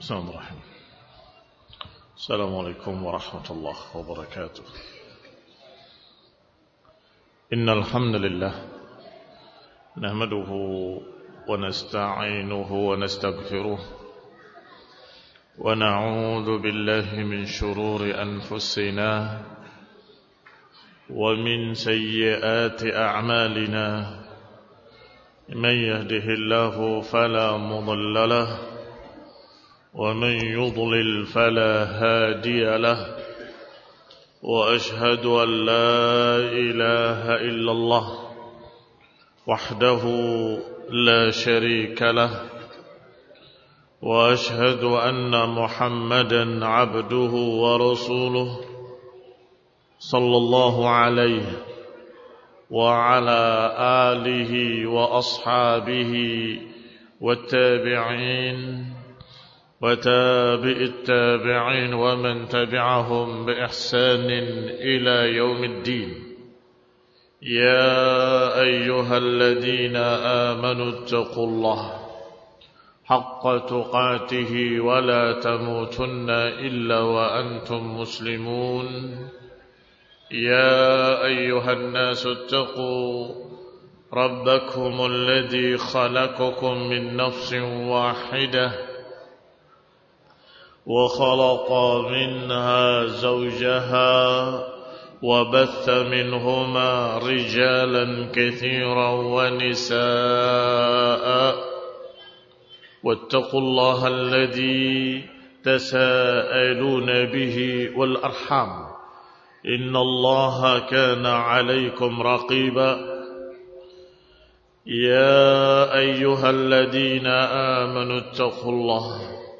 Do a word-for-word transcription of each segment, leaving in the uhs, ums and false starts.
Bismillahirrahmanirrahim. Assalamualaikum warahmatullahi wabarakatuh. Innal hamdalillah nahmaduhu wa nasta'inuhu wa nastaghfiruh wa na'udzu billahi min shururi anfusina wa min sayyiati a'malina. Man yahdihillahu fala mudilla lahu ومن يضلل فلا هادي له وأشهد أن لا إله إلا الله وحده لا شريك له وأشهد أن محمدا عبده ورسوله صلى الله عليه وعلى آله وأصحابه والتابعين وتابع التابعين ومن تبعهم بإحسان إلى يوم الدين. يا أيها الذين آمنوا اتقوا الله حق تقاته ولا تموتن إلا وأنتم مسلمون. يا أيها الناس اتقوا ربكم الذي خلقكم من نفس واحدة وخلق منها زوجها وبث منهما رجالا كثيرا ونساء واتقوا الله الذي تساءلون به والأرحام إن الله كان عليكم رقيبا. يا أيها الذين آمنوا اتقوا الله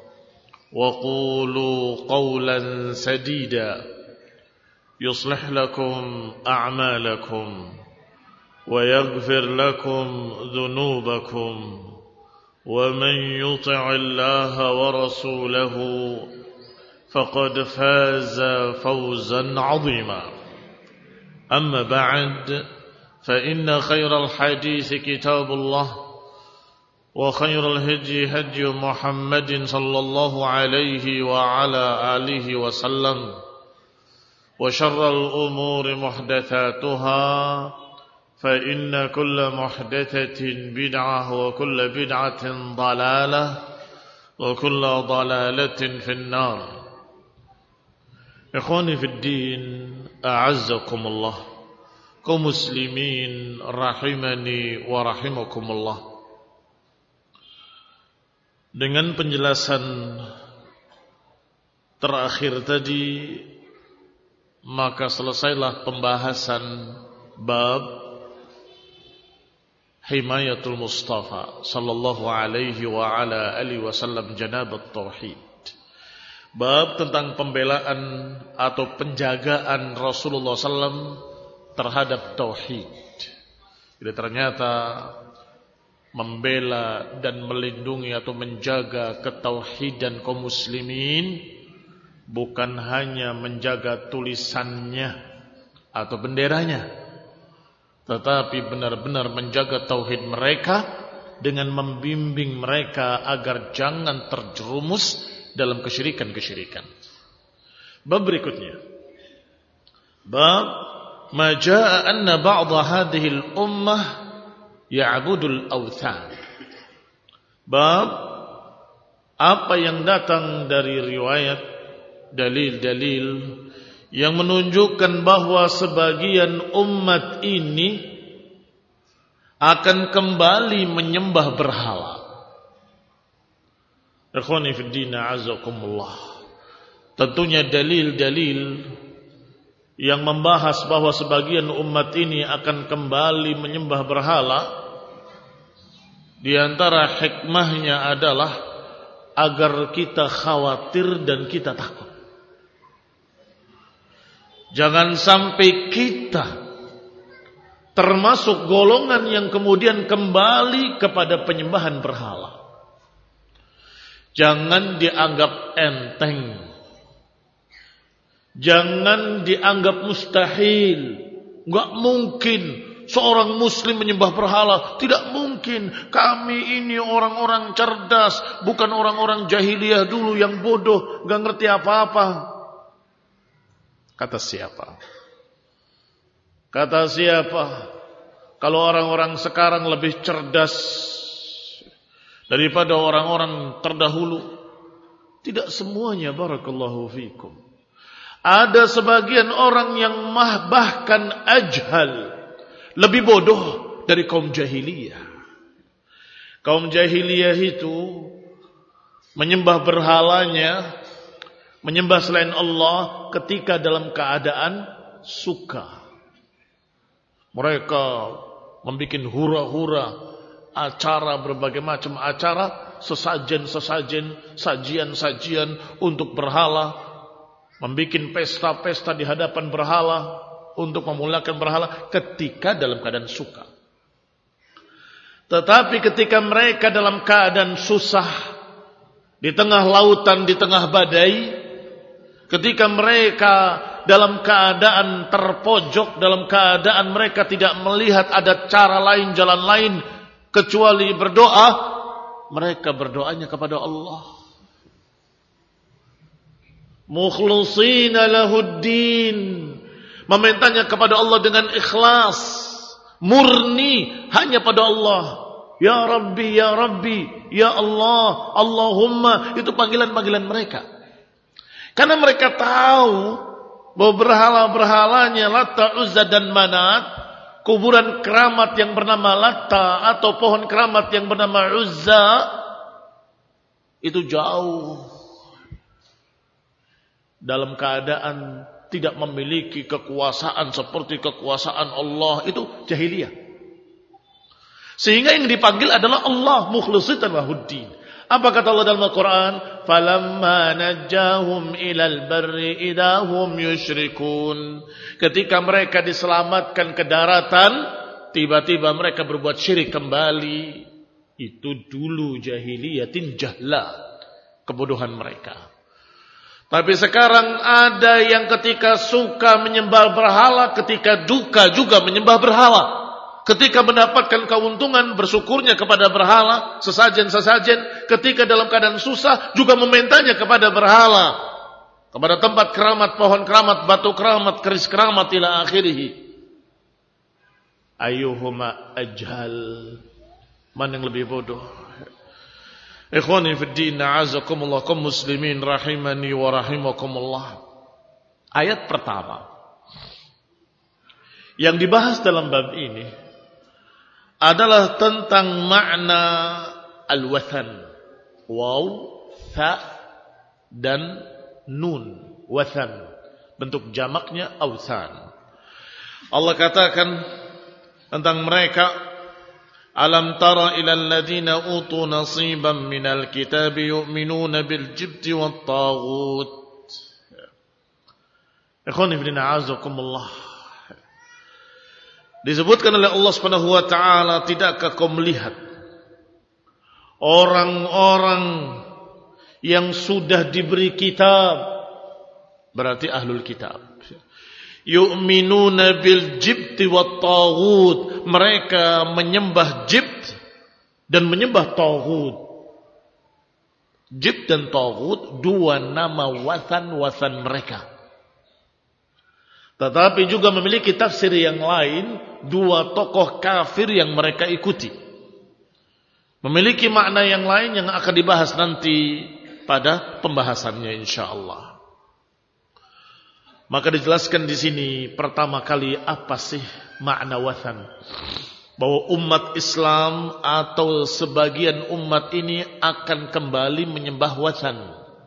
وقولوا قولا سديدا يصلح لكم أعمالكم ويغفر لكم ذنوبكم ومن يطع الله ورسوله فقد فاز فوزا عظيما. أما بعد فإن خير الحديث كتاب الله وخير الهدي هدي محمد صلى الله عليه وعلى آله وسلم وشر الأمور محدثاتها فإن كل محدثة بدعة وكل بدعة ضلالة وكل ضلالة في النار. إخواني في الدين أعزكم الله kaum muslimin rahimani wa rahimakumullah. Dengan penjelasan terakhir tadi, maka selesailah pembahasan bab himayatul Mustafa sallallahu alaihi wa ala alihi wasallam janabat tauhid. Bab tentang pembelaan atau penjagaan Rasulullah sallallahu alaihi wasallam terhadap tauhid. Jadi ternyata membela dan melindungi atau menjaga ketauhidan kaum muslimin bukan hanya menjaga tulisannya atau benderanya, tetapi benar-benar menjaga tauhid mereka dengan membimbing mereka agar jangan terjerumus dalam kesyirikan-kesyirikan. Bab berikutnya, bab ma jaa anna ba'dha hadhihi al-ummah ya'budul awthan. Bab apa yang datang dari riwayat, dalil-dalil yang menunjukkan bahwa sebagian umat ini akan kembali menyembah berhala. Ikhwani fid din a'azakumullah. Tentunya dalil-dalil yang membahas bahwa sebagian umat ini akan kembali menyembah berhala, di antara hikmahnya adalah agar kita khawatir dan kita takut. Jangan sampai kita termasuk golongan yang kemudian kembali kepada penyembahan berhala. Jangan dianggap enteng, jangan dianggap mustahil, enggak mungkin seorang muslim menyembah berhala. Tidak mungkin. Kami ini orang-orang cerdas, bukan orang-orang jahiliyah dulu yang bodoh, gak ngerti apa-apa. Kata siapa? Kata siapa? Kalau orang-orang sekarang lebih cerdas daripada orang-orang terdahulu. Tidak semuanya, barakallahu fikum. Ada sebagian orang yang mah bahkan ajhal, lebih bodoh dari kaum jahiliyah. Kaum jahiliyah itu menyembah berhalanya, menyembah selain Allah ketika dalam keadaan suka. Mereka membuat hura-hura, acara, berbagai macam acara, sesajen-sesajen, sajian-sajian untuk berhala, membuat pesta-pesta di hadapan berhala untuk memuliakan berhala ketika dalam keadaan suka. Tetapi ketika mereka dalam keadaan susah, di tengah lautan, di tengah badai, ketika mereka dalam keadaan terpojok, dalam keadaan mereka tidak melihat ada cara lain, jalan lain kecuali berdoa, mereka berdoanya kepada Allah. Mukhlisina lahuddin, memintanya kepada Allah dengan ikhlas, murni hanya pada Allah. Ya Rabbi, ya Rabbi, ya Allah, Allahumma, itu panggilan-panggilan mereka. Karena mereka tahu bahwa berhala-berhalanya Lata, Uzza dan Manat, kuburan keramat yang bernama Lata atau pohon keramat yang bernama Uzza, itu jauh dalam keadaan tidak memiliki kekuasaan seperti kekuasaan Allah. Itu jahiliyah. Sehingga yang dipanggil adalah Allah, mukhlisina lahuddin. Apa kata Allah dalam Al-Quran? Falamma najjahum ilal barri idahum yushrikun. Ketika mereka diselamatkan ke daratan, tiba-tiba mereka berbuat syirik kembali. Itu dulu jahiliyatin jahla, kebodohan mereka. Tapi sekarang ada yang ketika suka menyembah berhala, ketika duka juga menyembah berhala. Ketika mendapatkan keuntungan, bersyukurnya kepada berhala, sesajen-sesajen. Ketika dalam keadaan susah, juga memintanya kepada berhala. Kepada tempat keramat, pohon keramat, batu keramat, keris keramat, ila akhirih. Ayyuhuma ajhal. Mana yang lebih bodoh? Ikhwani fiddin, a'azakumullah, kaum muslimin rahimani wa rahimakumullah. Ayat pertama yang dibahas dalam bab ini adalah tentang makna al-wathan. Waw, tha dan nun, wathan. Bentuk jamaknya awthan. Allah katakan tentang mereka, Alam tara ilal ladhina utu nasiban minal kitabi yu'minuna bil jibti wat taghut. Ikhwan ibn a'azakumullah. Disebutkan oleh Allah Subhanahu wa taala, tidakkah kau melihat orang-orang yang sudah diberi kitab, berarti ahlul kitab, yu'minuna bil jibti wat taghut, mereka menyembah jibt dan menyembah taghut. Jibt dan taghut dua nama wathan-wathan mereka. Tetapi juga memiliki tafsir yang lain, dua tokoh kafir yang mereka ikuti. Memiliki makna yang lain yang akan dibahas nanti pada pembahasannya insyaallah. Maka dijelaskan di sini pertama kali apa sih makna wathan? Bahwa umat Islam atau sebagian umat ini akan kembali menyembah wathan.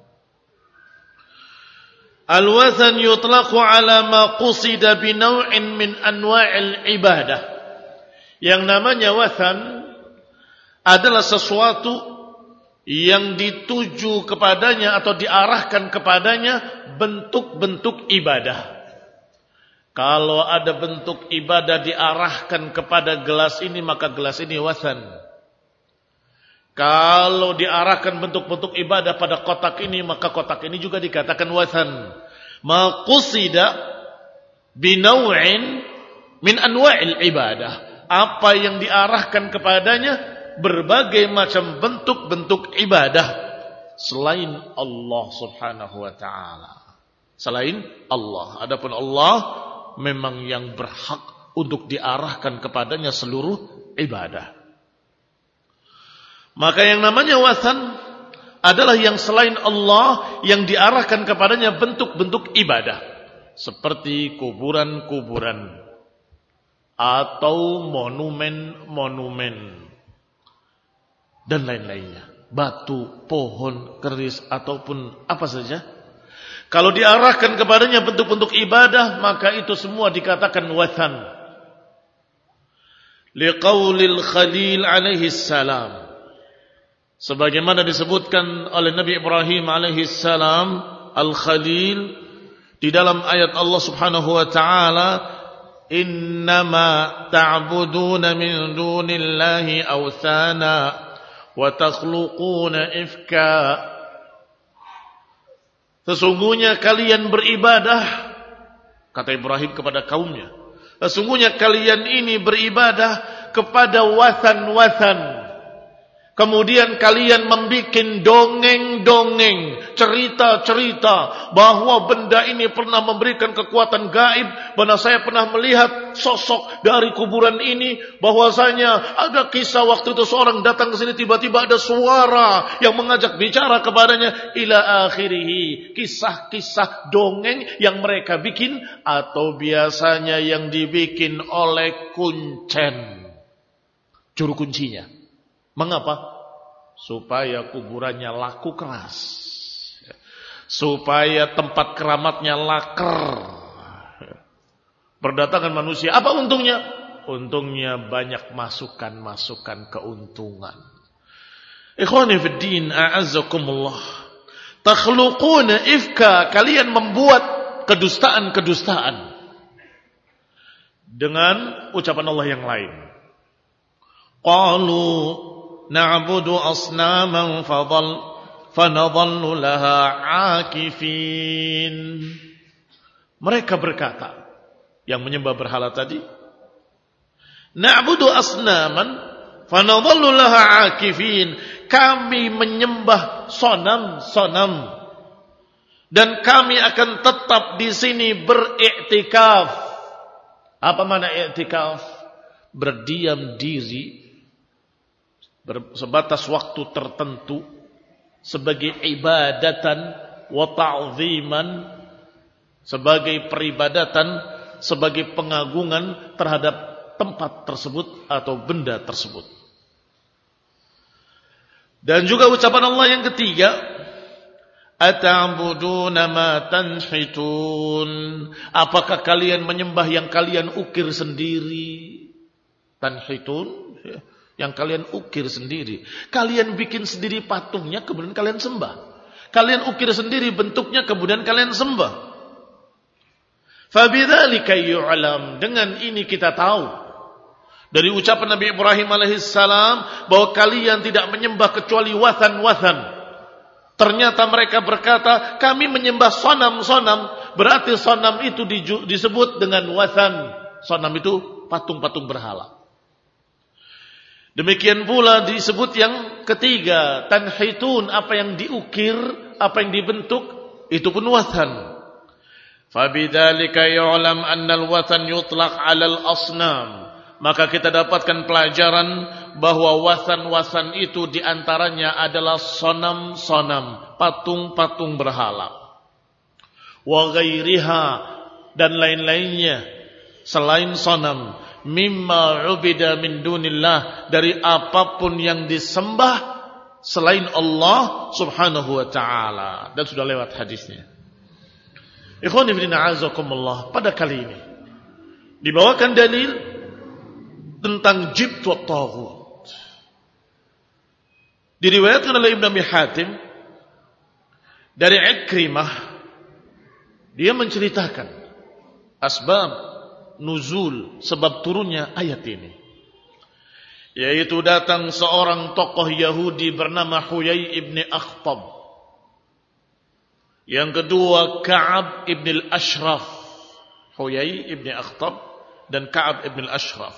Al-wathan yutlaqu ala ma qusida bi naw'in min anwa'il ibadah. Yang namanya wathan adalah sesuatu yang dituju kepadanya atau diarahkan kepadanya bentuk-bentuk ibadah. Kalau ada bentuk ibadah diarahkan kepada gelas ini, maka gelas ini wathan. Kalau diarahkan bentuk-bentuk ibadah pada kotak ini, maka kotak ini juga dikatakan wathan. Ma qusida binaw'in min anwa'il ibadah, apa yang diarahkan kepadanya berbagai macam bentuk-bentuk ibadah selain Allah Subhanahu wa taala. Selain Allah. Adapun Allah memang yang berhak untuk diarahkan kepadanya seluruh ibadah. Maka yang namanya wathan adalah yang selain Allah yang diarahkan kepadanya bentuk-bentuk ibadah. Seperti kuburan-kuburan atau monumen-monumen dan lain-lainnya. Batu, pohon, keris ataupun apa saja. Kalau diarahkan kepadanya bentuk-bentuk ibadah, maka itu semua dikatakan wathan. Liqaulil Khalil alaihi salam. Sebagaimana disebutkan oleh Nabi Ibrahim alaihi salam, Al-Khalil, di dalam ayat Allah Subhanahu wa taala, innama ta'buduna min dunillahi awthana wa takhluquna ifka. Sesungguhnya kalian beribadah, kata Ibrahim kepada kaumnya, sesungguhnya kalian ini beribadah kepada wathan-wathan. Kemudian kalian membuat dongeng-dongeng, cerita-cerita bahwa benda ini pernah memberikan kekuatan gaib, bahwa saya pernah melihat sosok dari kuburan ini, bahwasanya ada kisah waktu itu seorang datang ke sini tiba-tiba ada suara yang mengajak bicara kepadanya, ila akhirih, kisah-kisah dongeng yang mereka bikin atau biasanya yang dibikin oleh kuncen, juru kuncinya. Mengapa? Supaya kuburannya laku keras, supaya tempat keramatnya laker, berdatangan manusia. Apa untungnya? Untungnya banyak masukan-masukan keuntungan. Ikhwani fid din, a'azzakumullah. Takhluquna ifka, kalian membuat kedustaan-kedustaan dengan ucapan Allah yang lain. Qalu na'budu asnaman fadhal fanadhallu laha 'akifin. Mereka berkata, yang menyembah berhala tadi, na'budu asnaman fanadhallu laha 'akifin. Kami menyembah sonam-sonam dan kami akan tetap di sini beriktikaf. Apa makna iktikaf? Berdiam diri sebatas waktu tertentu sebagai ibadatan wa ta'ziman, sebagai peribadatan, sebagai pengagungan terhadap tempat tersebut atau benda tersebut. Dan juga ucapan Allah yang ketiga, ata'buduna ma tanhitun. Apakah kalian menyembah yang kalian ukir sendiri? Tanhitun, yang kalian ukir sendiri. Kalian bikin sendiri patungnya, kemudian kalian sembah. Kalian ukir sendiri bentuknya, kemudian kalian sembah. Fabidzalika yu'lam. Dengan ini kita tahu dari ucapan Nabi Ibrahim alaihissalam bahwa kalian tidak menyembah kecuali wathan-wathan. Ternyata mereka berkata, kami menyembah sonam-sonam. Berarti sonam itu disebut dengan wathan. Sonam itu patung-patung berhala. Demikian pula disebut yang ketiga, tanhitun, apa yang diukir, apa yang dibentuk, itu pun wathan. Fabidzalika yu'lam anna al-wathan yutlaq 'ala al-asnam. Maka kita dapatkan pelajaran bahwa wathan-wathan itu diantaranya adalah sonam-sonam, patung-patung berhala. Wa ghairiha, dan lain-lainnya selain sonam, mimma ubida min dunillah, dari apapun yang disembah selain Allah Subhanahu wa taala. Dan sudah lewat hadisnya. Ikhwani fillah a'azakumullah, pada kali ini dibawakan dalil tentang jibt wa taghut. Diriwayatkan oleh Ibnu Abi Hatim dari Ikrimah, dia menceritakan asbab nuzul, sebab turunnya ayat ini, yaitu datang seorang tokoh Yahudi bernama Huyai ibn Akhtab, yang kedua Ka'ab ibn al-Ashraf. Huyai ibn Akhtab dan Ka'ab ibn al-Ashraf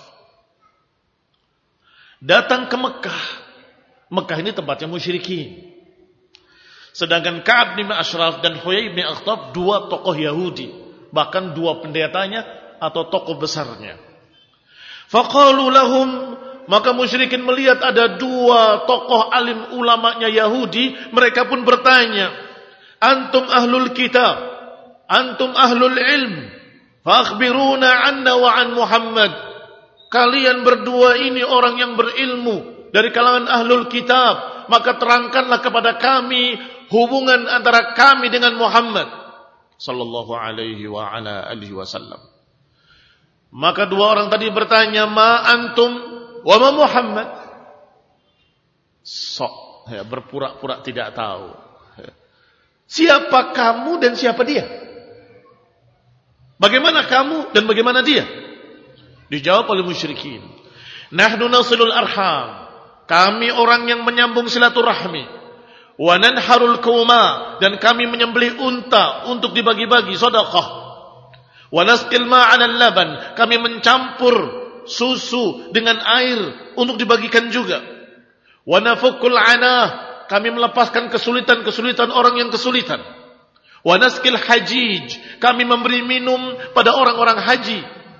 datang ke Mekah. Mekah ini tempatnya musyrikin. Sedangkan Ka'ab bin Ashraf dan Huyai bin Akhtab dua tokoh Yahudi, bahkan dua pendetanya atau tokoh besarnya. Faqalu lahum, maka musyrikin melihat ada dua tokoh alim ulamanya Yahudi, mereka pun bertanya, antum ahlul kitab, antum ahlul ilm, fa akhbiruna anna wa an Muhammad. Kalian berdua ini orang yang berilmu dari kalangan ahlul kitab, maka terangkanlah kepada kami hubungan antara kami dengan Muhammad sallallahu alaihi wa ala alihi wasallam. Maka dua orang tadi bertanya, ma antum wa ma Muhammad. Sok ya, berpura-pura tidak tahu. Siapa kamu dan siapa dia? Bagaimana kamu dan bagaimana dia? Dijawab oleh musyrikin, nahnu nasilul arham, kami orang yang menyambung silaturahmi, wa nanharul kuma, dan kami menyembelih unta untuk dibagi-bagi sedekah, wa nasqil ma'an laban, kami mencampur susu dengan air untuk dibagikan juga, wa nafukul anah, kami melepaskan kesulitan-kesulitan orang yang kesulitan, wa naskil hajij, kami memberi minum pada orang-orang haji.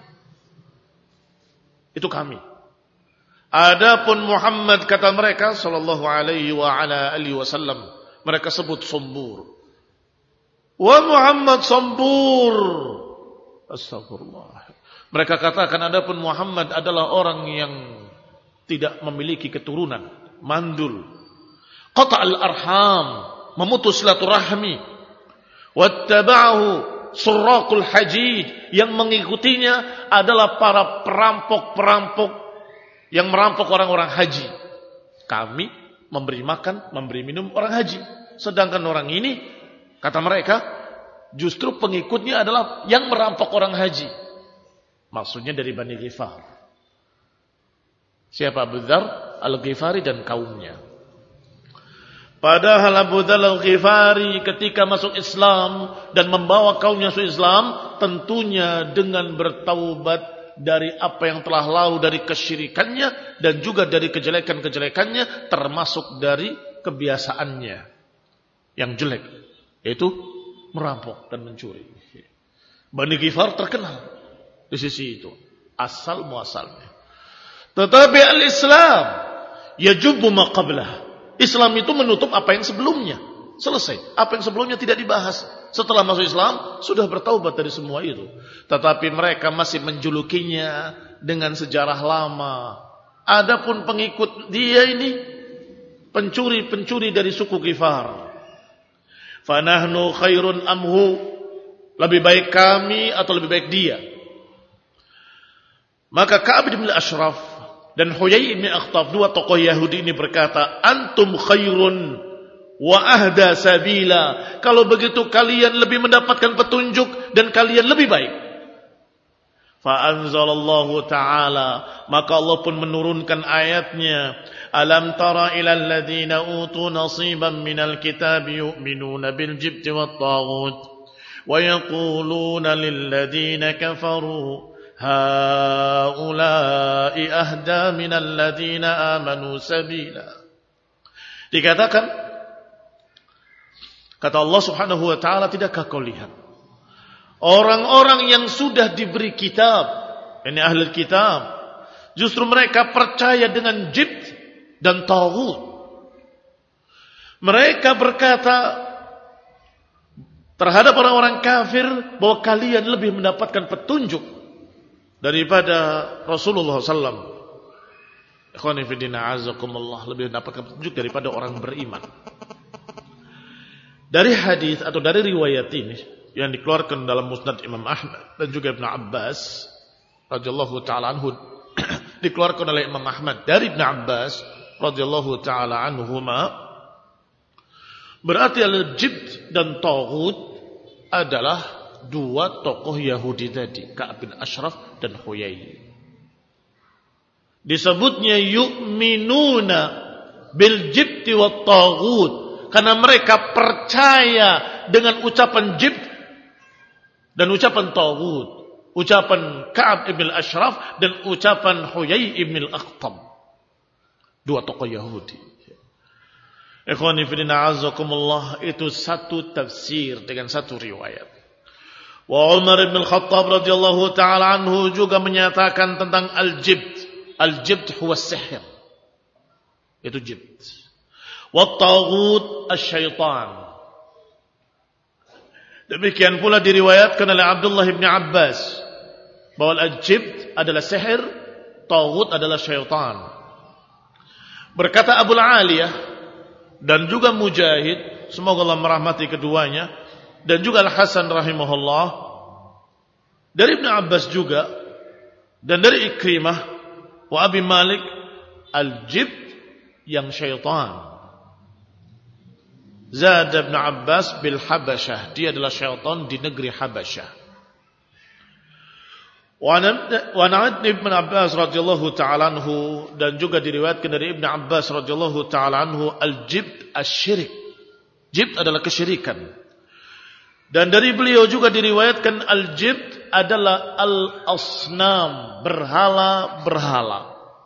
Itu kami. Adapun Muhammad, kata mereka sallallahu alaihi wa ala alihi wasallam, mereka sebut sombur. Wa Muhammad sombur. Astagfirullah. Mereka katakan adapun Muhammad adalah orang yang tidak memiliki keturunan, mandul. Qata'al arham, memutus silaturahmi. Wattaba'ahu surraqul hajij, yang mengikutinya adalah para perampok-perampok yang merampok orang-orang haji. Kami memberi makan, memberi minum orang haji. Sedangkan orang ini, kata mereka, justru pengikutnya adalah yang merampok orang haji. Maksudnya dari Bani Ghifar. Siapa? Abu Dzar Al-Ghifari dan kaumnya. Padahal Abu Dzar Al-Ghifari ketika masuk Islam dan membawa kaumnya masuk Islam, tentunya dengan bertaubat dari apa yang telah lalu dari kesyirikannya dan juga dari kejelekan-kejelekannya, termasuk dari kebiasaannya yang jelek, yaitu merampok dan mencuri. Bani Ghifar terkenal di sisi itu, asal muasalnya. Tetapi al-Islam yajubu ma qablah. Islam itu menutup apa yang sebelumnya. Selesai. Apa yang sebelumnya tidak dibahas. Setelah masuk Islam, sudah bertaubat dari semua itu. Tetapi mereka masih menjulukinya dengan sejarah lama. Adapun pengikut dia ini, pencuri-pencuri dari suku Ghifar. Fanahnu khairun amhu, lebih baik kami atau lebih baik dia. Maka Ka'ab bin al-Ashraf dan Huyai bin Akhtab, dua tokoh Yahudi ini berkata, antum khairun wa ahda sabila. Kalau begitu kalian lebih mendapatkan petunjuk dan kalian lebih baik. Fa anzalallahu ta'ala, maka Allah pun menurunkan ayatnya, alam tara ilal ladzina utu nasiban minal kitabi yu'minuna bil jibti wat taghut wa yaquluna lil ladzina kafaru haula'i ahda minal ladzina amanu sabila. Dikatakan, kata Allah Subhanahu wa taala, tidakkah kau lihat orang-orang yang sudah diberi kitab, ini ahli kitab, justru mereka percaya dengan jibt dan taghut. Mereka berkata terhadap orang-orang kafir bahwa kalian lebih mendapatkan petunjuk daripada Rasulullah sallallahu alaihi wasallam. Ikhwani fi din, a'azzakumullah, lebih mendapatkan petunjuk daripada orang beriman. Dari hadis atau dari riwayat ini yang dikeluarkan dalam Musnad Imam Ahmad dan juga Ibnu Abbas radhiyallahu taala anhu, dikeluarkan oleh Imam Ahmad dari Ibnu Abbas radhiyallahu taala anhuma, berarti al-jibt dan taghut adalah dua tokoh Yahudi tadi, Ka'ab bin Ashraf dan Huyai. Disebutnya yu'minuna bil jibti wat taghut karena mereka percaya dengan ucapan jibt dan ucapan taghut. Ucapan Ka'ab ibn al-Ashraf dan ucapan Huyai ibn al-Akhtab. Dua tokoh Yahudi. Ikhwani fillah azakumullah, itu satu tafsir dengan satu riwayat. Wa Umar ibn al-Khattab radhiyallahu taala anhu juga menyatakan tentang al-jibt. Al-jibt huwa sihr. Itu jibt. Wa taghut asy-syaitan. Demikian pula diriwayatkan oleh Abdullah bin Abbas bahwa al-jibt adalah sihir, taghut adalah syaitan. Berkata Abu Aliyah dan juga Mujahid, semoga Allah merahmati keduanya, dan juga Al-Hasan rahimahullah, dari Ibn Abbas juga, dan dari Ikrimah wa Abi Malik, al-jibt yang syaitan. Zad Ibn Abbas bil Habasyah, dia adalah syaitan di negeri Habasyah. Wa an Ibn Abbas radhiyallahu ta'ala anhu, dan juga diriwayatkan dari Ibn Abbas radhiyallahu ta'ala anhu, al-jibt asy-syirik. Jibt adalah kesyirikan. Dan dari beliau juga diriwayatkan al-jibt adalah al-asnam, berhala-berhala.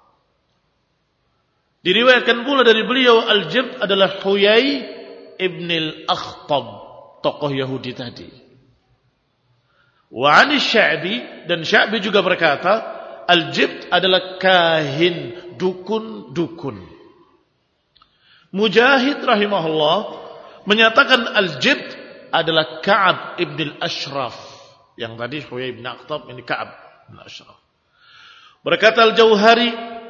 Diriwayatkan pula dari beliau al-jibt adalah Huyai ibn al-Akhtab, tokoh Yahudi tadi. Wa 'ani Sya'bi, dan Sya'bi juga berkata al-jibt adalah kahin, dukun-dukun. Mujahid rahimahullah menyatakan al-jibt adalah Ka'ab ibn al-Ashraf. Yang tadi Huyai ibn Akhtab, ini Ka'ab ibn al-Ashraf. Berkata al-Jauhari,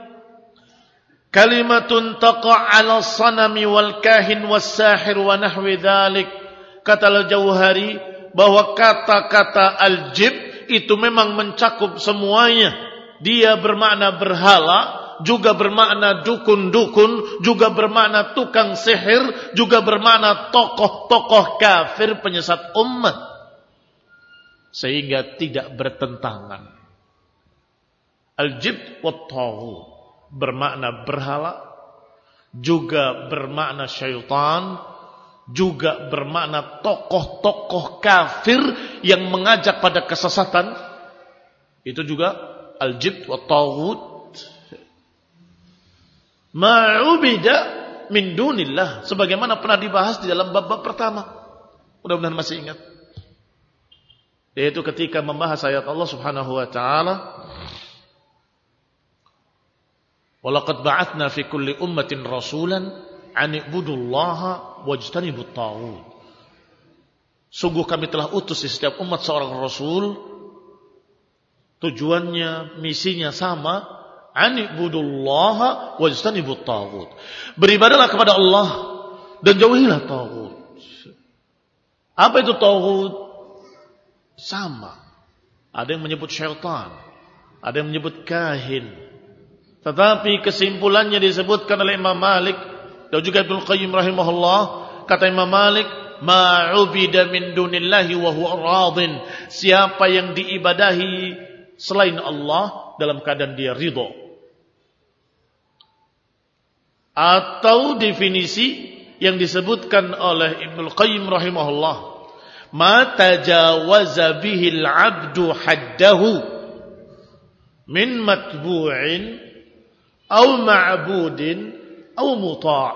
kalimatun taqa' 'ala sanami wal kahin was sahir wa nahwi dzalik. Kata al-Jauhari bahwa kata-kata al-jibt itu memang mencakup semuanya. Dia bermakna berhala, juga bermakna dukun-dukun, juga bermakna tukang sihir, juga bermakna tokoh-tokoh kafir penyesat umat. Sehingga tidak bertentangan. Al-jibt wa taghut bermakna berhala, juga bermakna syaitan, juga bermakna tokoh-tokoh kafir yang mengajak pada kesesatan. Itu juga al-jibt wa taghut. Ma'ubida min dunillah, sebagaimana pernah dibahas di dalam bab-bab pertama. Mudah-mudahan masih ingat. Yaitu ketika membahas ayat Allah Subhanahu wa taala, walaqad ba'atsna fi kulli ummatin rasulan an ibudullaha wajtanibut taghut. Sungguh kami telah utus di setiap umat seorang rasul, tujuannya, misinya sama, an ibudullaha wajtanibut taghut. Beribadahlah kepada Allah dan jauhilah taghut. Apa itu taghut? Sama. Ada yang menyebut syaitan, ada yang menyebut kahin. Tetapi kesimpulannya disebutkan oleh Imam Malik dan juga Ibnu Qayyim rahimahullah. Kata Imam Malik, ma'ubida min dunillahi wa huwa radin. Siapa yang diibadahi selain Allah dalam keadaan dia ridha. Atau definisi yang disebutkan oleh Ibnu Qayyim rahimahullah, ma tajawaza bihil abdu haddahu min matbu'in aw ma'budin aw muta'.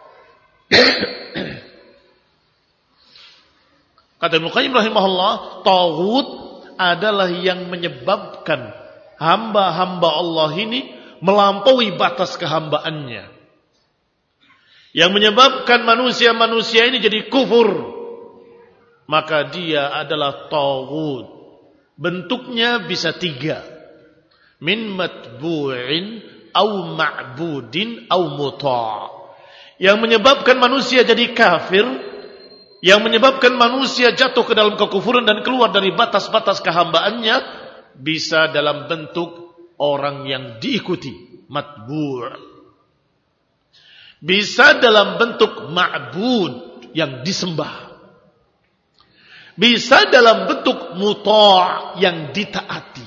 Kata Ibnu Qayyim rahimahullah, taghut adalah yang menyebabkan hamba-hamba Allah ini melampaui batas kehambaannya, yang menyebabkan manusia-manusia ini jadi kufur, maka dia adalah taghut. Bentuknya bisa tiga, min matbu'in au ma'budin au muta'. Yang menyebabkan manusia jadi kafir, yang menyebabkan manusia jatuh ke dalam kekufuran dan keluar dari batas-batas kehambaannya, bisa dalam bentuk orang yang diikuti, matbu'. Bisa dalam bentuk ma'bud, yang disembah. Bisa dalam bentuk muta', yang ditaati.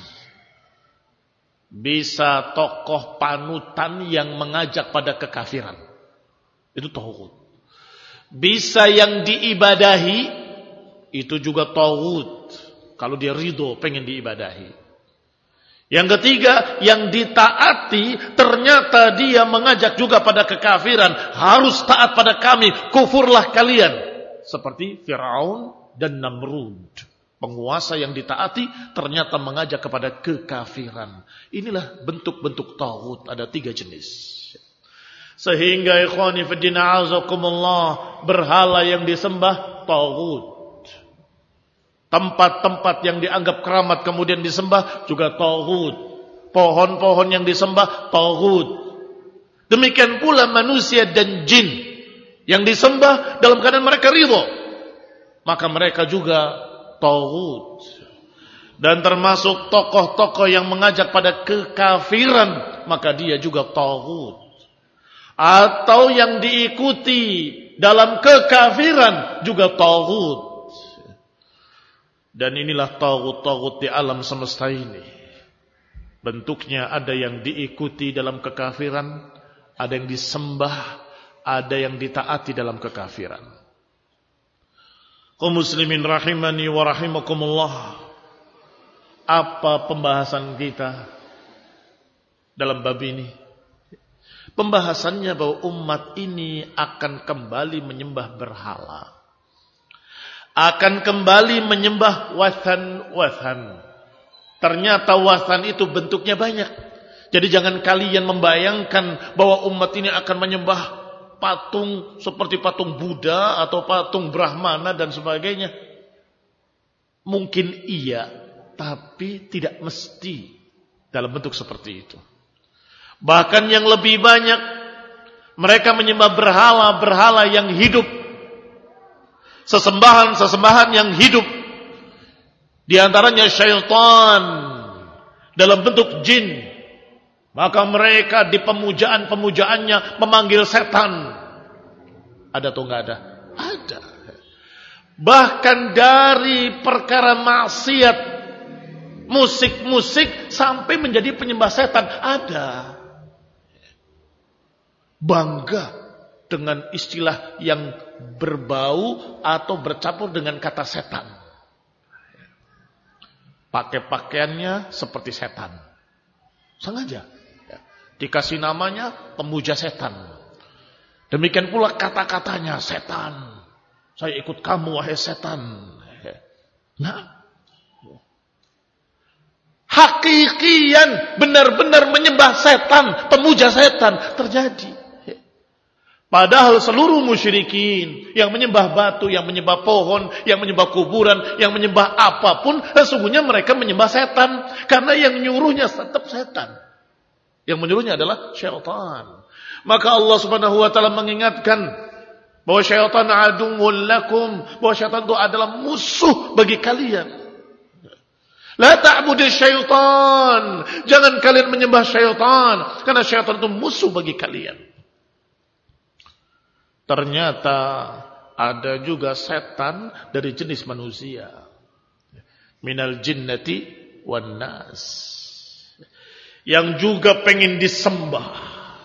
Bisa tokoh panutan yang mengajak pada kekafiran. Itu taghut. Bisa yang diibadahi, itu juga taghut. Kalau dia ridho pengen diibadahi. Yang ketiga, yang ditaati ternyata dia mengajak juga pada kekafiran. Harus taat pada kami, kufurlah kalian. Seperti Fir'aun dan Namrud. Penguasa yang ditaati ternyata mengajak kepada kekafiran. Inilah bentuk-bentuk taghut, ada tiga jenis. Sehingga ikhwani fiddin a'azakumullah, berhala yang disembah taghut. Tempat-tempat yang dianggap keramat kemudian disembah juga taghut. Pohon-pohon yang disembah taghut. Demikian pula manusia dan jin yang disembah dalam keadaan mereka ridho, maka mereka juga taghut. Dan termasuk tokoh-tokoh yang mengajak pada kekafiran, maka dia juga taghut. Atau yang diikuti dalam kekafiran juga taghut. Dan inilah taghut-taghut di alam semesta ini. Bentuknya ada yang diikuti dalam kekafiran, ada yang disembah, ada yang ditaati dalam kekafiran. Kaum muslimin rahimani wa rahimakumullah. Apa pembahasan kita dalam bab ini? Pembahasannya bahwa umat ini akan kembali menyembah berhala. Akan kembali menyembah wathan-wathan. Ternyata wathan itu bentuknya banyak. Jadi jangan kalian membayangkan bahwa umat ini akan menyembah patung seperti patung Buddha atau patung Brahmana dan sebagainya. Mungkin iya, tapi tidak mesti dalam bentuk seperti itu. Bahkan yang lebih banyak, mereka menyembah berhala-berhala yang hidup. Sesembahan-sesembahan yang hidup. Di antaranya syaitan dalam bentuk jin. Maka mereka di pemujaan-pemujaannya memanggil setan. Ada atau enggak ada? Ada. Bahkan dari perkara maksiat, musik-musik sampai menjadi penyembah setan. Ada. Bangga dengan istilah yang berbau atau bercampur dengan kata setan. Pakai pakaiannya seperti setan. Sengaja. Dikasih namanya pemuja setan. Demikian pula kata-katanya setan. Saya ikut kamu wahai setan. Nah. Hakikian benar-benar menyembah setan, pemuja setan terjadi. Padahal seluruh musyrikin yang menyembah batu, yang menyembah pohon, yang menyembah kuburan, yang menyembah apapun, sesungguhnya mereka menyembah setan. Karena yang menyuruhnya tetap setan. Yang menyuruhnya adalah syaitan. Maka Allah subhanahu wa ta'ala mengingatkan bahwa syaitan aduwwun lakum, bahwa syaitan itu adalah musuh bagi kalian. La ta'budu syaitan. Jangan kalian menyembah syaitan, karena syaitan itu musuh bagi kalian. Ternyata ada juga setan dari jenis manusia. Minal jinnati wan nas. Yang juga pengen disembah.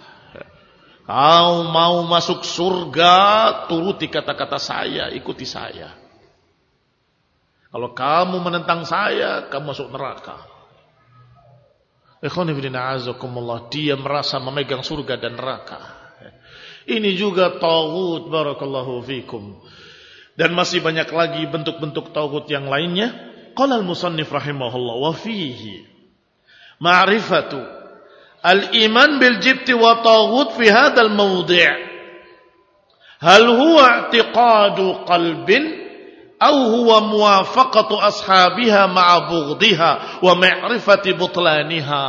Kau mau masuk surga, turuti kata-kata saya, ikuti saya. Kalau kamu menentang saya, kamu masuk neraka. Ikhwani fillah azakumullah, dia merasa memegang surga dan neraka. Ini juga taghut, barakallahu fikum. Dan masih banyak lagi bentuk-bentuk taghut yang lainnya. Qala al-musannif rahimahullah wa fihi ma'rifatu al-iman bil jibti wa taghut fi hadzal mawdi'. Hal huwa i'tiqadu qalbin aw huwa muwafaqatu ashabiha ma'a bughdiha wa ma'rifati butlaniha.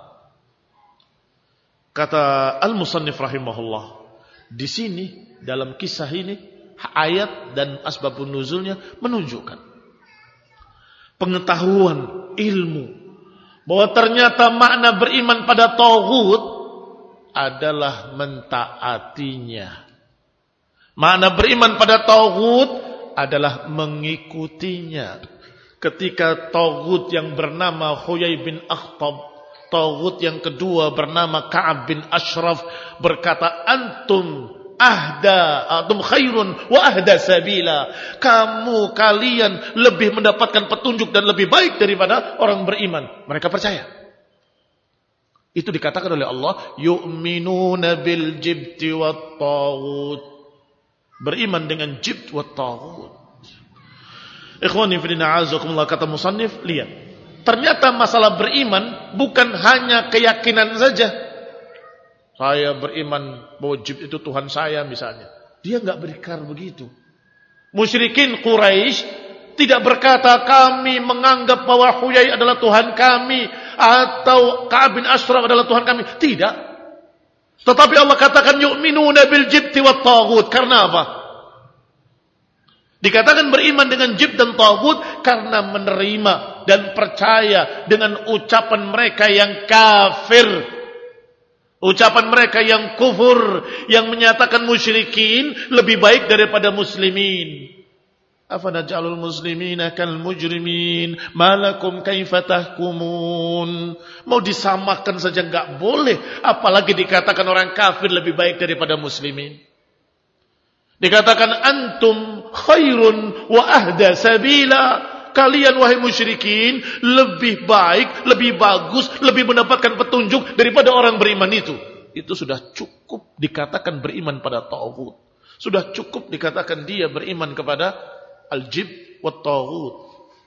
Kata al-musannif rahimahullah, di sini dalam kisah ini ayat dan asbabun nuzulnya menunjukkan pengetahuan ilmu bahwa ternyata makna beriman pada taghut adalah mentaatinya. Makna beriman pada taghut adalah mengikutinya. Ketika taghut yang bernama Huyai bin Akhtab, taghut yang kedua bernama Ka'ab bin Ashraf berkata, antum ahda antum khairun wa ahda sabila. Kamu kalian lebih mendapatkan petunjuk dan lebih baik daripada orang beriman. Mereka percaya. Itu dikatakan oleh Allah, yu'minuna bil jibti wat taghut. Beriman dengan jibt wat taghut. Ikhwani fillah azakumullah, kata musannif, lihat. Ternyata masalah beriman bukan hanya keyakinan saja. Saya beriman bahwa jibt itu Tuhan saya misalnya. Dia enggak berikrar begitu. Musyrikin Quraisy tidak berkata kami menganggap bahwa Huyai adalah Tuhan kami atau Ka'ab bin Ashraf adalah Tuhan kami. Tidak. Tetapi Allah katakan yu'minuna bil jibti wat taghut. Karena apa? Dikatakan beriman dengan jibt dan taghut karena menerima dan percaya dengan ucapan mereka yang kafir. Ucapan mereka yang kufur, yang menyatakan musyrikin lebih baik daripada muslimin. Afanaj'alul muslimina kal mujrimin, malakum kaifa tahkumun. Mau disamakan saja enggak boleh, apalagi dikatakan orang kafir lebih baik daripada muslimin. Dikatakan antum khairun wa ahda sabila. Kalian wahai musyrikin lebih baik, lebih bagus, lebih mendapatkan petunjuk daripada orang beriman itu. Itu sudah cukup dikatakan beriman pada taghut. Sudah cukup dikatakan dia beriman kepada al-jibt wat taghut.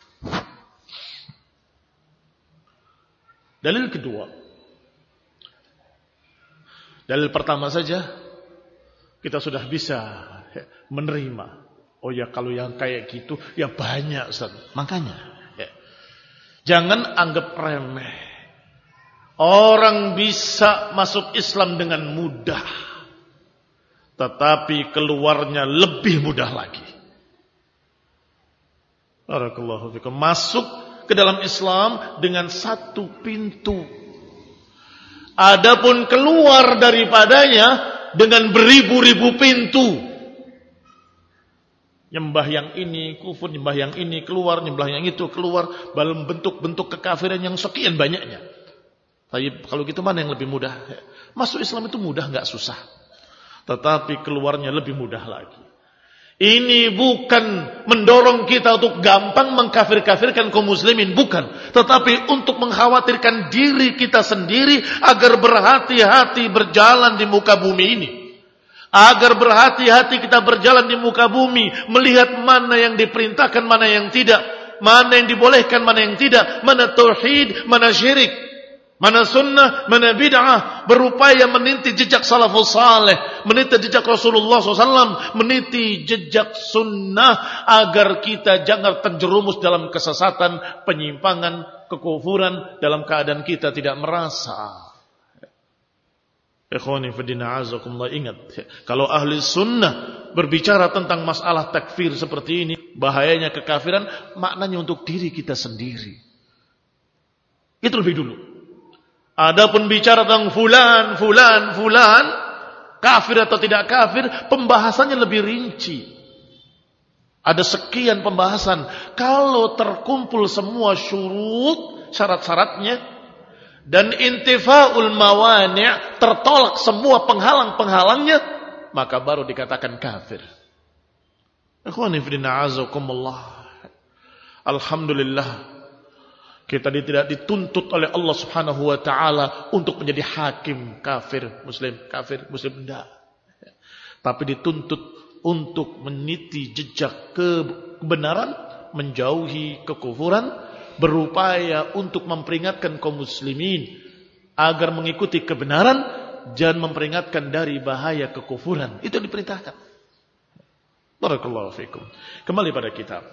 Dalil kedua. Dalil pertama saja kita sudah bisa menerima. Oh ya, kalau yang kayak gitu ya banyak, Ustaz. Makanya ya, jangan anggap remeh. Orang bisa masuk Islam dengan mudah, tetapi keluarnya lebih mudah lagi. Barakallahu fikum. Masuk ke dalam Islam dengan satu pintu. Adapun keluar daripadanya dengan beribu-ribu pintu. Nyembah yang ini, kufur, nyembah yang ini, keluar, nyembah yang itu, keluar, dalam bentuk-bentuk kekafiran yang sekian banyaknya. Tapi kalau gitu mana yang lebih mudah? Masuk Islam itu mudah, enggak susah. Tetapi keluarnya lebih mudah lagi. Ini bukan mendorong kita untuk gampang mengkafir-kafirkan kaum muslimin, bukan. Tetapi untuk mengkhawatirkan diri kita sendiri agar berhati-hati berjalan di muka bumi ini. Agar berhati-hati kita berjalan di muka bumi, melihat mana yang diperintahkan, mana yang tidak, mana yang dibolehkan, mana yang tidak, mana tauhid, mana syirik, mana sunnah, mana bid'ah, berupaya meniti jejak salafus saleh, meniti jejak Rasulullah shallallahu alaihi wasallam, meniti jejak sunnah, agar kita jangan terjerumus dalam kesesatan, penyimpangan, kekufuran, dalam keadaan kita tidak merasa. Ikhwani fidina azakumullah, ingat, kalau ahli sunnah berbicara tentang masalah takfir seperti ini, bahayanya kekafiran, maknanya untuk diri kita sendiri. Itu lebih dulu. Adapun bicara tentang fulan, fulan, fulan, kafir atau tidak kafir, pembahasannya lebih rinci. Ada sekian pembahasan. Kalau terkumpul semua syurut, syarat-syaratnya, dan intifa'ul mawani', tertolak semua penghalang-penghalangnya, maka baru dikatakan kafir. Ikhwani fillah azakumullah. Alhamdulillah, kita tidak dituntut oleh Allah Subhanahu wa taala untuk menjadi hakim kafir muslim, kafir muslim tidak. Tapi dituntut untuk meniti jejak kebenaran, menjauhi kekufuran, berupaya untuk memperingatkan kaum muslimin agar mengikuti kebenaran dan memperingatkan dari bahaya kekufuran. Itu diperintahkan. Barakallahu fikum. Kembali pada kitab.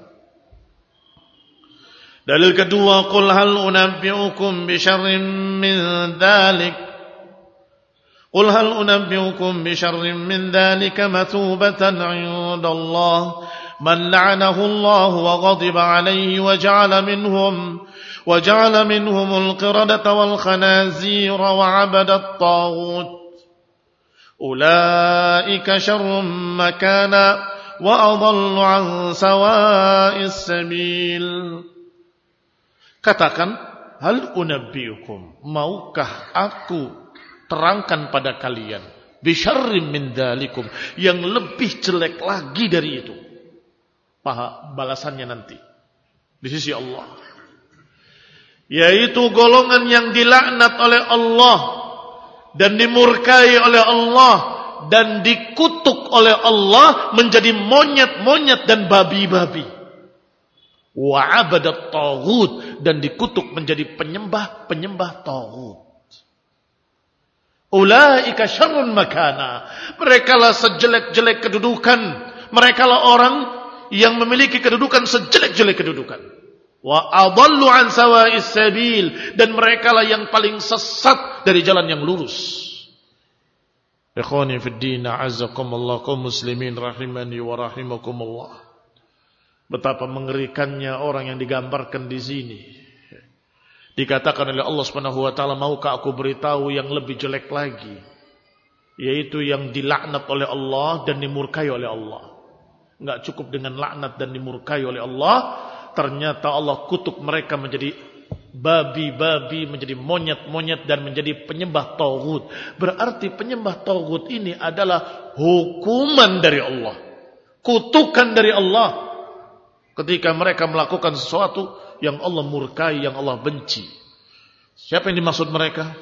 Dalil kedua, qul hal unabbi'ukum bi syarrin min dzalik. Qul hal unabbi'ukum bi syarrin min dzalika mathubatan 'indallah. من لعنه الله وغضب عليه وجعل منهم وجعل منهم القردة والخنازير وعبد الطاغوت أولئك شر مكانا وأضل عن سواء السبيل. Katakan, hal unabbiukum, maukah aku terangkan pada kalian, Bisyarrim min dzalikum, yang lebih jelek lagi dari itu. Paha balasannya nanti di sisi Allah. Yaitu golongan yang dilaknat oleh Allah dan dimurkai oleh Allah dan dikutuk oleh Allah menjadi monyet-monyet dan babi-babi. Wa abadat taghut, dan dikutuk menjadi penyembah-penyembah taghut. Ulaika syarrun makana, merekalah sejelek-jelek kedudukan, merekalah orang yang memiliki kedudukan sejelek-jelek kedudukan. Wa adallu an sawa'is sabil, dan merekalah yang paling sesat dari jalan yang lurus. Ikhwani fid din, a'azzakumullah, kaum muslimin rahimani wa rahimakumullah. Betapa mengerikannya orang yang digambarkan di sini. Dikatakan oleh Allah Subhanahu wa taala, maukah aku beritahu yang lebih jelek lagi, yaitu yang dilaknat oleh Allah dan dimurkai oleh Allah. Enggak cukup dengan laknat dan dimurkai oleh Allah, ternyata Allah kutuk mereka menjadi babi-babi, menjadi monyet-monyet, dan menjadi penyembah taghut. Berarti penyembah taghut ini adalah hukuman dari Allah, kutukan dari Allah ketika mereka melakukan sesuatu yang Allah murkai, yang Allah benci. Siapa yang dimaksud mereka?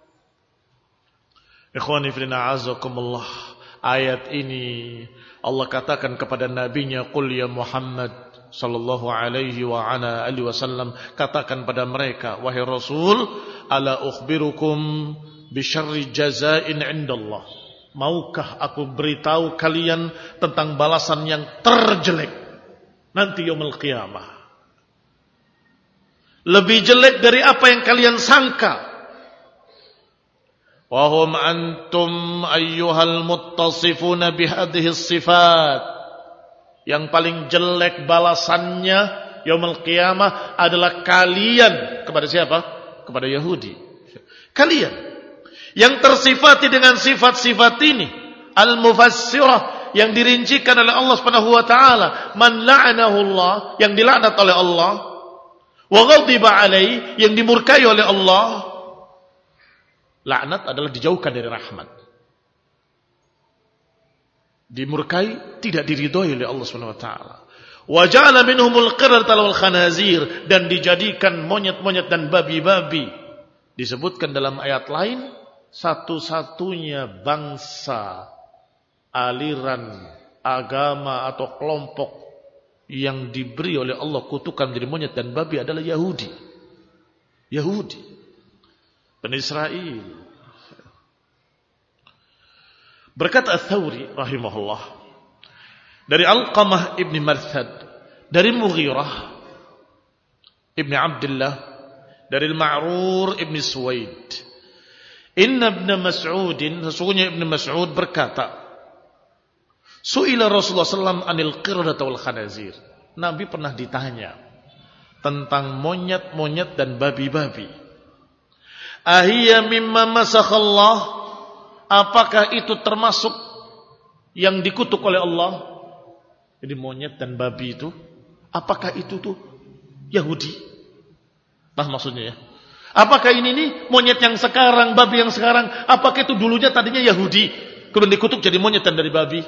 Ikhwani fillah, a'azzakumullah. Ayat ini Allah katakan kepada nabinya, qul ya Muhammad sallallahu alaihi wa ala alihi wasallam, katakan pada mereka, wahai Rasul, ala ukhbirukum bisyarri jazain indallah, maukah aku beritahu kalian tentang balasan yang terjelek nanti yaumul qiyamah, lebih jelek dari apa yang kalian sangka. Wahum antum ayyuhal muttasifuna bihadhihi sifat, yang paling jelek balasannya yaumul qiyamah adalah kalian. Kepada siapa? Kepada Yahudi. Kalian yang tersifati dengan sifat-sifat ini al-mufassirah, yang dirincikan oleh Allah Subhanahu wa taala. Man la'anahu Allah, yang dilaknat oleh Allah, wa ghadiba alaihi, yang dimurkai oleh Allah. Laknat adalah dijauhkan dari rahmat, dimurkai, tidak diridhoi oleh Allah Subhanahu wa taala. Wa ja'ala minhumul qiradata wal khanazir, dan dijadikan monyet-monyet dan babi-babi. Disebutkan dalam ayat lain, satu-satunya bangsa, aliran, agama atau kelompok yang diberi oleh Allah kutukan menjadi monyet dan babi adalah Yahudi. Yahudi, Bani Israel. Berkata Ats-Tsauri rahimahullah, dari Alqamah ibn Marthad, dari Mughirah ibn Abdullah, dari Al-Ma'rur ibn Suwaid, inna ibn Mas'udin, sesungguhnya Ibn Mas'ud berkata, su'ila Rasulullah sallallahu alaihi wasallam anil qiradata wal khanazir, Nabi pernah ditanya tentang monyet-monyet dan babi-babi. Ahiyya mimma masakhallah, apakah itu termasuk yang dikutuk oleh Allah? Jadi monyet dan babi itu, apakah itu tuh Yahudi? Nah maksudnya ya, apakah ini nih monyet yang sekarang, babi yang sekarang, apakah itu dulunya tadinya Yahudi, kemudian dikutuk jadi monyet dan dari babi?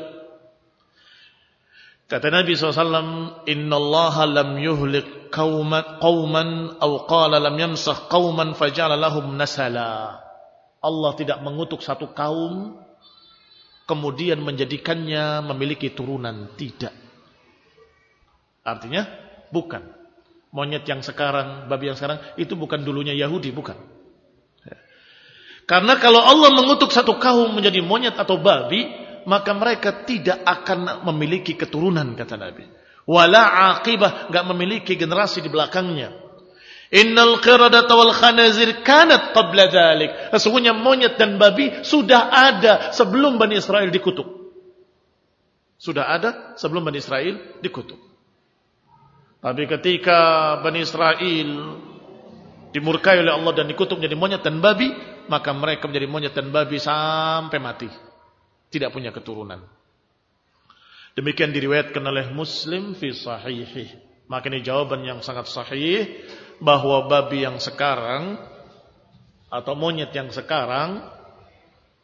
Kata Nabi shallallahu alaihi wasallam, Inna Allah lam yuhlik qawman, qawman aw qala lam yamsah qawman faja'ala lahum nasala. Allah tidak mengutuk satu kaum kemudian menjadikannya memiliki turunan. Tidak. Artinya bukan. Monyet yang sekarang, babi yang sekarang, itu bukan dulunya Yahudi, bukan. Karena kalau Allah mengutuk satu kaum menjadi monyet atau babi, maka mereka tidak akan memiliki keturunan, kata Nabi. Wala aqibah, enggak memiliki generasi di belakangnya. Innal qiradata wal khanazir kanat qabla dzalik. Sesungguhnya monyet dan babi sudah ada sebelum Bani Israel dikutuk. Sudah ada sebelum Bani Israel dikutuk. Tapi ketika Bani Israel dimurkai oleh Allah dan dikutuk menjadi monyet dan babi, maka mereka menjadi monyet dan babi sampai mati. Tidak punya keturunan. Demikian diriwayatkan oleh Muslim fi sahihih. Maka ini jawaban yang sangat sahih, bahwa babi yang sekarang atau monyet yang sekarang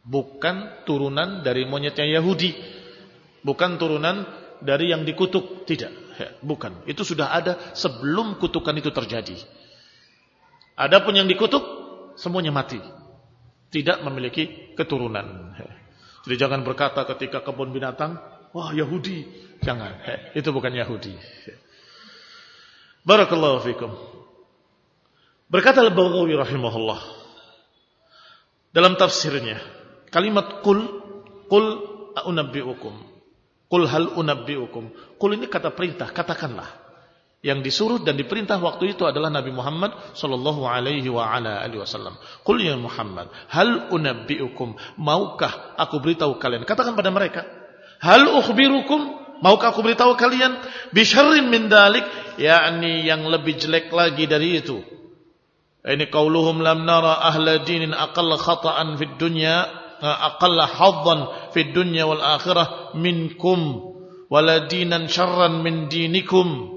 Bukan turunan dari monyetnya Yahudi. Bukan turunan dari yang dikutuk. Tidak, bukan. Itu sudah ada sebelum kutukan itu terjadi. Adapun yang dikutuk, semuanya mati. Tidak memiliki keturunan. Jadi jangan berkata ketika kebun binatang, wah Yahudi. Jangan, itu bukan Yahudi. Barakallahu fikum. Berkata Al-Baghawi rahimahullah dalam tafsirnya, kalimat qul, qul unabbi'ukum. Qul hal unabbi'ukum. Qul ini kata perintah, katakanlah. Yang disuruh dan diperintah waktu itu adalah Nabi Muhammad sallallahu alaihi wa ala alihi wasallam. Qul ya Muhammad, hal unabbi'ukum, maukah aku beritahu kalian? Katakan pada mereka, hal ukhbirukum, maukah aku beritahu kalian bi syarrin min dalik, yakni yang lebih jelek lagi dari itu. Ini qauluhum lam nara ahla dinin aqalla khata'an fid dunya, aqalla haddan fid dunya wal akhirah minkum wala dinan syarran min dinikum.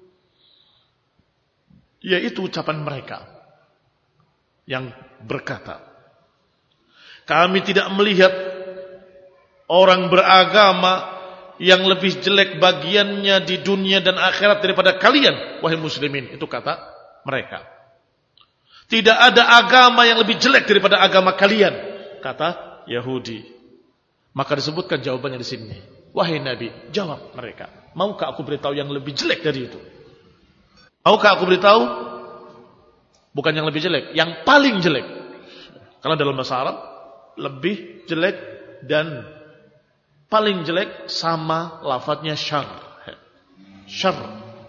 Yaitu ucapan mereka yang berkata, kami tidak melihat orang beragama yang lebih jelek bagiannya di dunia dan akhirat daripada kalian, wahai muslimin. Itu kata mereka. Tidak ada agama yang lebih jelek daripada agama kalian, kata Yahudi. Maka disebutkan jawabannya di sini. Wahai Nabi, jawab mereka, maukah aku beritahu yang lebih jelek dari itu? Maukah aku beritahu? Bukan yang lebih jelek, yang paling jelek. Karena dalam bahasa Arab, lebih jelek dan paling jelek sama lafadznya syar. Syar.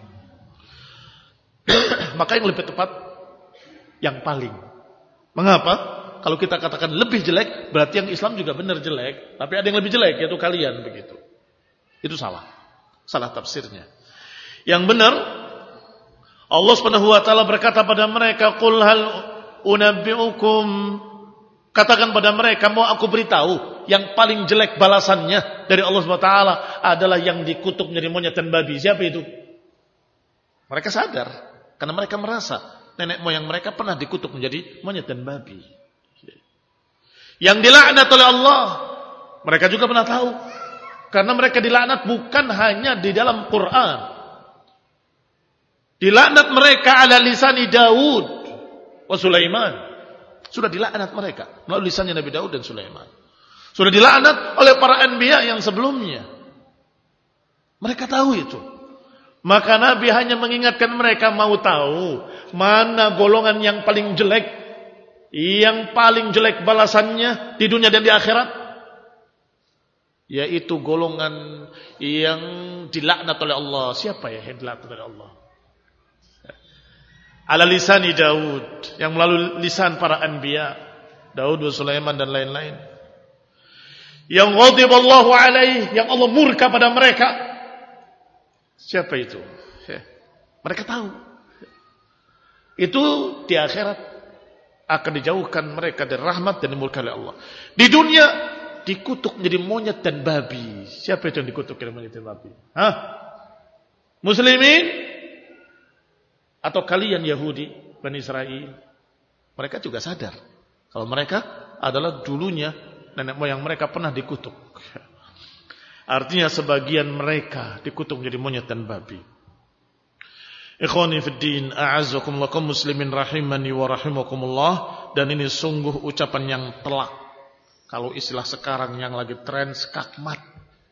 Maka yang lebih tepat, yang paling. Mengapa? Kalau kita katakan lebih jelek, berarti yang Islam juga benar jelek. Tapi ada yang lebih jelek, yaitu kalian. Begitu. Itu salah. Salah tafsirnya. Yang benar, Allah Subhanahu wa taala berkata pada mereka, "Qul hal unabbi'ukum." Katakan pada mereka, mau aku beritahu yang paling jelek balasannya dari Allah Subhanahu wa taala adalah yang dikutuk menjadi monyet dan babi. Siapa itu? Mereka sadar karena mereka merasa nenek moyang mereka pernah dikutuk menjadi monyet dan babi. Yang dilaknat oleh Allah, mereka juga pernah tahu. Karena mereka dilaknat bukan hanya di dalam Quran. Dilaknat mereka ala lisani Daud wa Sulaiman. Sudah dilaknat mereka melalui lisannya Nabi Daud dan Sulaiman. Sudah dilaknat oleh para anbiya yang sebelumnya. Mereka tahu itu. Maka Nabi hanya mengingatkan mereka, mau tahu mana golongan yang paling jelek, yang paling jelek balasannya di dunia dan di akhirat, yaitu golongan yang dilaknat oleh Allah. Siapa ya yang dilaknat oleh Allah? Ala lisani Daud, yang melalui lisan para anbiya, Daud, Sulaiman dan lain-lain. Yang ghadiballahu alaih, yang Allah murka pada mereka. Siapa itu? Mereka tahu. Itu di akhirat akan dijauhkan mereka dari rahmat dan dimurkai oleh Allah. Di dunia dikutuk menjadi monyet dan babi. Siapa itu yang dikutuk menjadi monyet dan babi? Hah? Muslimin? Atau kalian Yahudi, Bani Israel? Mereka juga sadar kalau mereka adalah dulunya nenek moyang mereka pernah dikutuk. Artinya sebagian mereka dikutuk menjadi monyet dan babi. Ikhwani fid din, a'azzakumullah kaum muslimin rahimani wa rahimakumullah. Dan ini sungguh ucapan yang telak. Kalau istilah sekarang yang lagi tren skakmat.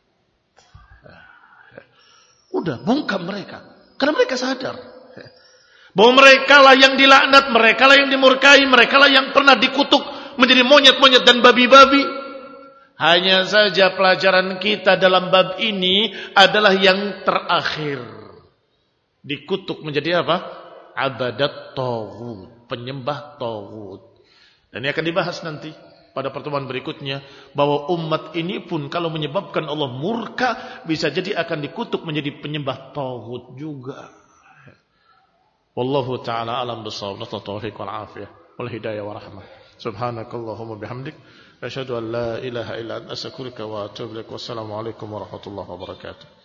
Udah bungkam mereka. Karena mereka sadar bahwa mereka lah yang dilaknat, mereka lah yang dimurkai, mereka lah yang pernah dikutuk menjadi monyet-monyet dan babi-babi. Hanya saja pelajaran kita dalam bab ini adalah yang terakhir. Dikutuk menjadi apa? Abadat taghut, penyembah taghut. Dan ini akan dibahas nanti pada pertemuan berikutnya, bahwa umat ini pun kalau menyebabkan Allah murka, bisa jadi akan dikutuk menjadi penyembah taghut juga. Wallahu ta'ala alam bisawab. Nas'alullah taufiq wal afiyah wal hidayah wa rahmah. Subhanakallahumma bihamdik, asyhadu an la ilaha illa anta, astaghfiruka wa atubu ilaik. Wassalamu alaikum warahmatullahi wabarakatuh.